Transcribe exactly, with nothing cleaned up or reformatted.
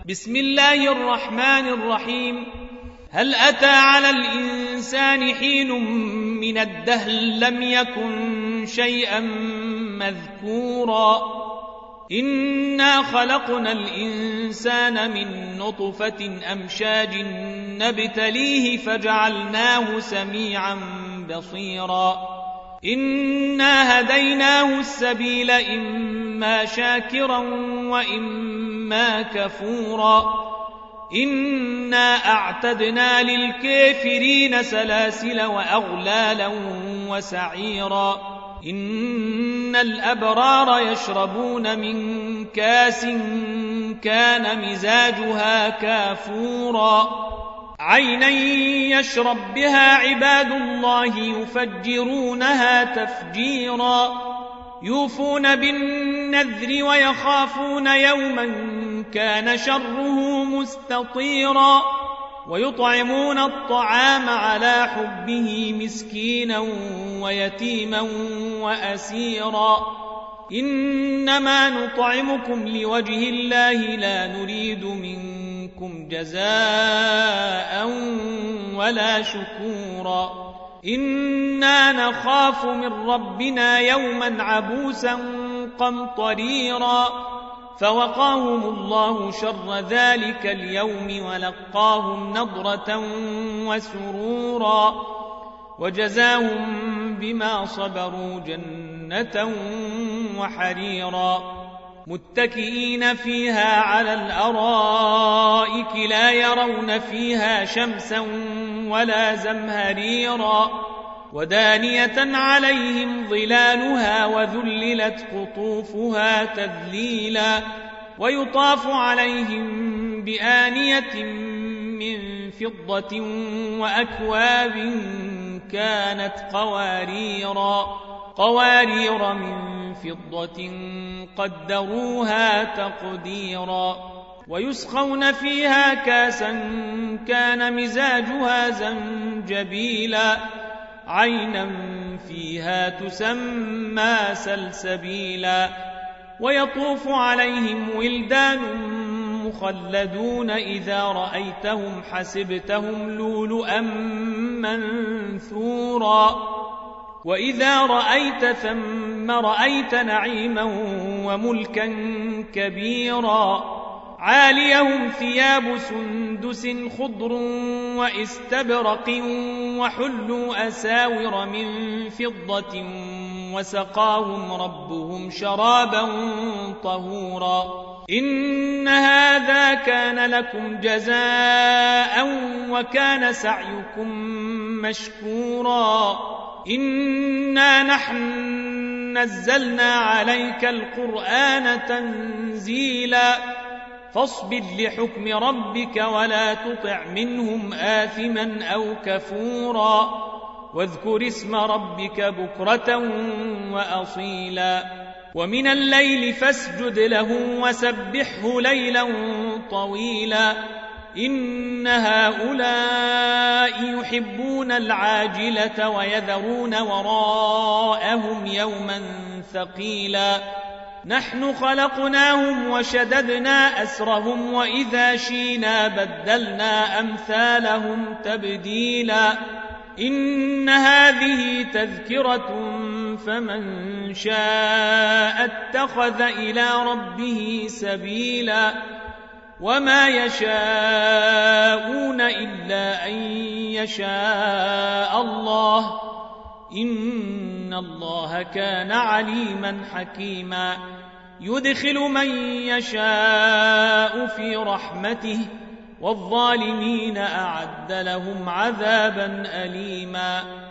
بسم الله الرحمن الرحيم. هل أتى على الإنسان حين من الدهر لم يكن شيئا مذكورا إنا خلقنا الإنسان من نطفة أمشاج نبتليه فجعلناه سميعا بصيرا إنا هديناه السبيل إما شاكرا وإما كفورا إنا أعتدنا للكافرين سلاسل وأغلالا وسعيرا إن الأبرار يشربون من كاس كان مزاجها كافورا عينا يشرب بها عباد الله يفجرونها تفجيرا يوفون بالنذر ويخافون يوما كان شره مستطيرا ويطعمون الطعام على حبه مسكينا ويتيما وأسيرا إنما نطعمكم لوجه الله لا نريد منكم جزاء ولا شكورا إنا نخاف من ربنا يوما عبوسا قمطريرا فوقاهم الله شر ذلك اليوم ولقاهم نضرة وسرورا وجزاهم بما صبروا جنة وحريرا متكئين فيها على الأرائك لا يرون فيها شمسا ولا زمهريرا ودانية عليهم ظلالها وذللت قطوفها تذليلا ويطاف عليهم بآنية من فضة وأكواب كانت قواريرا قوارير من فضة قدروها تقديرا ويسقون فيها كاسا كان مزاجها زنجبيلا عينا فيها تسمى سلسبيلا ويطوف عليهم ولدان مخلدون إذا رأيتهم حسبتهم لؤلؤا منثورا وإذا رأيت ثم رأيت نعيما وملكا كبيرا عاليهم ثياب سندس خضر واستبرق وحلوا أساور من فضة وسقاهم ربهم شرابا طهورا إن هذا كان لكم جزاء وكان سعيكم مشكورا إنا نحن نزلنا عليك القرآن تنزيلا فاصبر لحكم ربك ولا تطع منهم آثما أو كفورا واذكر اسم ربك بكرة وأصيلا ومن الليل فاسجد له وسبحه ليلا طويلا إن هؤلاء يحبون العاجلة ويذرون وراءهم يوما ثقيلا نحن خلقناهم وشددنا أسرهم وإذا شينا بدلنا أمثالهم تبديلا إن هذه تذكرة فمن شاء اتخذ إلى ربه سبيلا وما يشاءون إلا أن يشاء الله إن الله كان عليما حكيما يدخل من يشاء في رحمته والظالمين أعد لهم عذابا أليما